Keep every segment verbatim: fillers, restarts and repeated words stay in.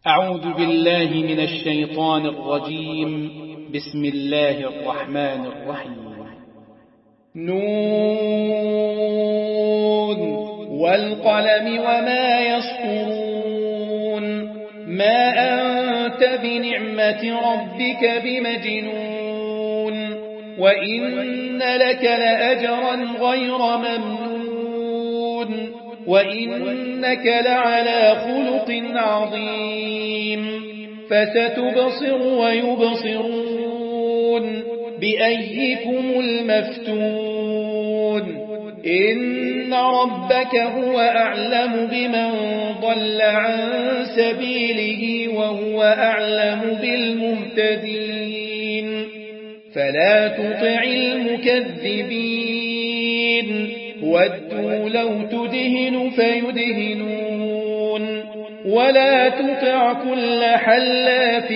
أعوذ بالله من الشيطان الرجيم. بسم الله الرحمن الرحيم. نون والقلم وما يسطرون ما أنت بنعمة ربك بمجنون وإن لك لأجرا غير ممنون وإنك لعلى خلق عظيم فستبصر ويبصرون بأيكم المفتون إن ربك هو أعلم بمن ضل عن سبيله وهو أعلم بالمهتدين فلا تطع المكذبين ودوا لو تدهن فيدهنون ولا تطع كل حلاف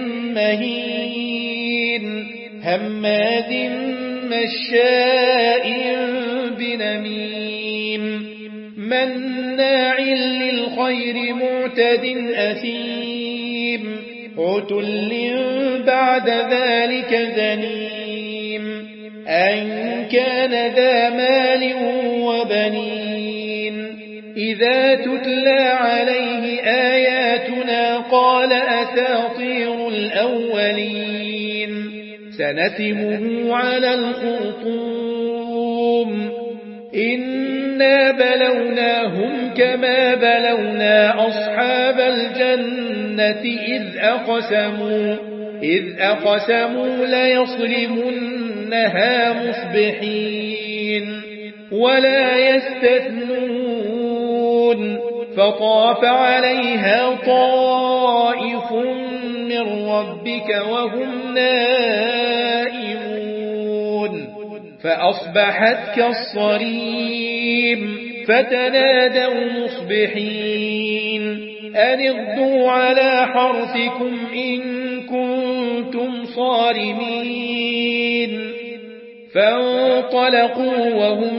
مهين هماز مشاء بنميم مناع للخير معتد أثيم عتل بعد ذلك زنيم أن كان ذا مال وبنين إذا تتلى عليه آياتنا قال أساطير الأولين سنسمه على الخرطوم إنا بلوناهم كما بلونا أصحاب الجنة إذ أقسموا إذ أقسموا ليصرمنها مصبحين ولا يستثنون فطاف عليها طائف من ربك وهم نائمون فأصبحت كالصريم فتنادوا مصبحين أن اغدوا على حرثكم إن كنتم صارمين فانطلقوا وهم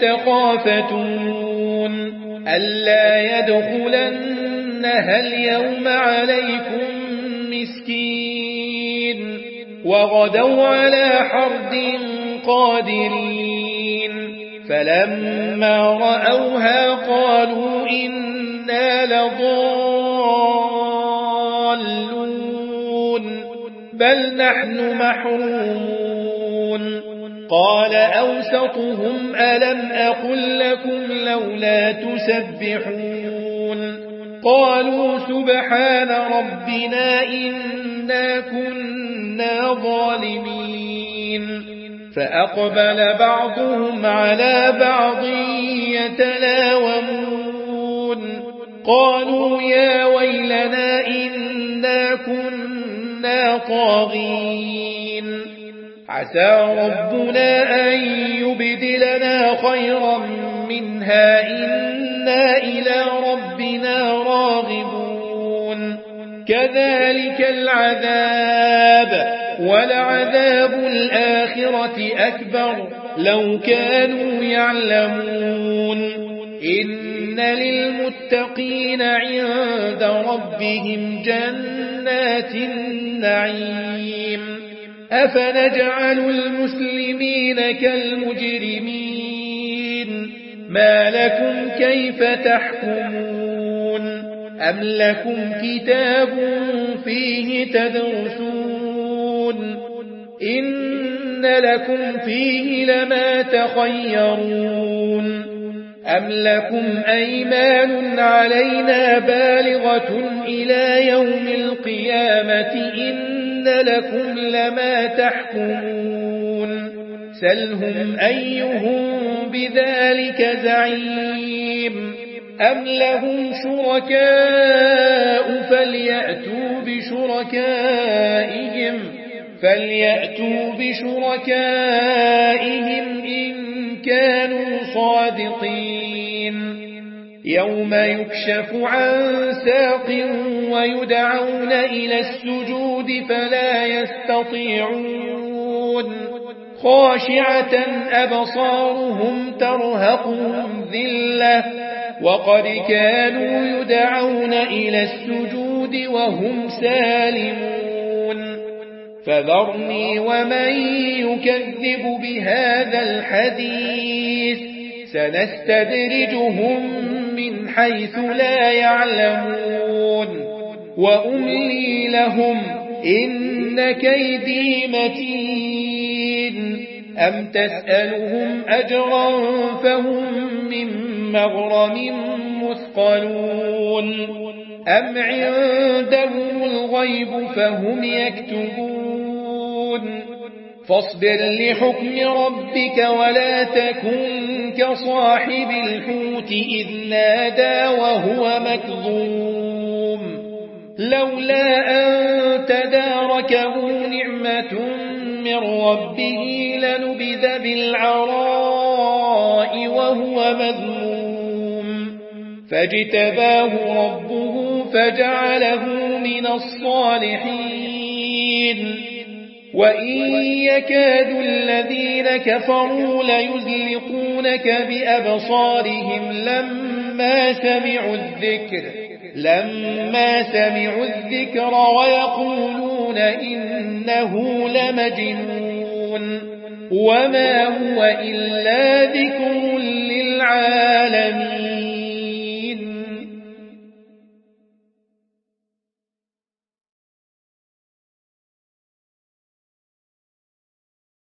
يتخافتون ألا يدخلنها اليوم عليكم مسكين وغدوا على حرد قادرين فلما رأوها قالوا إنا لضالون بل نحن محرومون قال أوسطهم ألم أقل لكم لولا تسبحون قالوا سبحان ربنا إنا كنا ظالمين فأقبل بعضهم على بعض يتلاومون قالوا يا ويلنا إنا كنا طاغين عسى ربنا أن يبدلنا خيرا منها إنا إلى ربنا راغبون كذلك العذاب ولعذاب الآخرة أكبر لو كانوا يعلمون إن للمتقين عند ربهم جنات النعيم أفنجعل المسلمين كالمجرمين ما لكم كيف تحكمون أم لكم كتاب فيه تدرسون إن لكم فيه لما تخيرون أم لكم أيمان علينا بالغة إلى يوم القيامة إن لكم لما تحكمون سلهم أيهم بذلك زعيم أم لهم شركاء فليأتوا بشركائهم فليأتوا بشركائهم إن كانوا صادقين يوم يكشف عن ساق ويدعون إلى السجود فلا يستطيعون خاشعة أبصارهم ترهقهم ذلة وقد كانوا يدعون إلى السجود الخلود وهم سالمون فذرني ومن يكذب بهذا الحديث سنستدرجهم من حيث لا يعلمون وأملي لهم إن كيدي متين أم تسألهم أجرا فهم من مغرم مثقلون أم عندهم الغيب فهم يكتبون فاصبر لحكم ربك ولا تكن كصاحب الحوت إذ نادى وهو مكظوم لولا أن تداركه نعمة من ربه لنبذ بالعراء وهو مذموم فاجتباه ربه فجعله من الصالحين وإن يكاد الذين كفروا ليزلقونك بأبصارهم لما سمعوا الذكر لما سمعوا الذكر ويقولون إنه لمجنون وما هو إلا ذكر للعالمين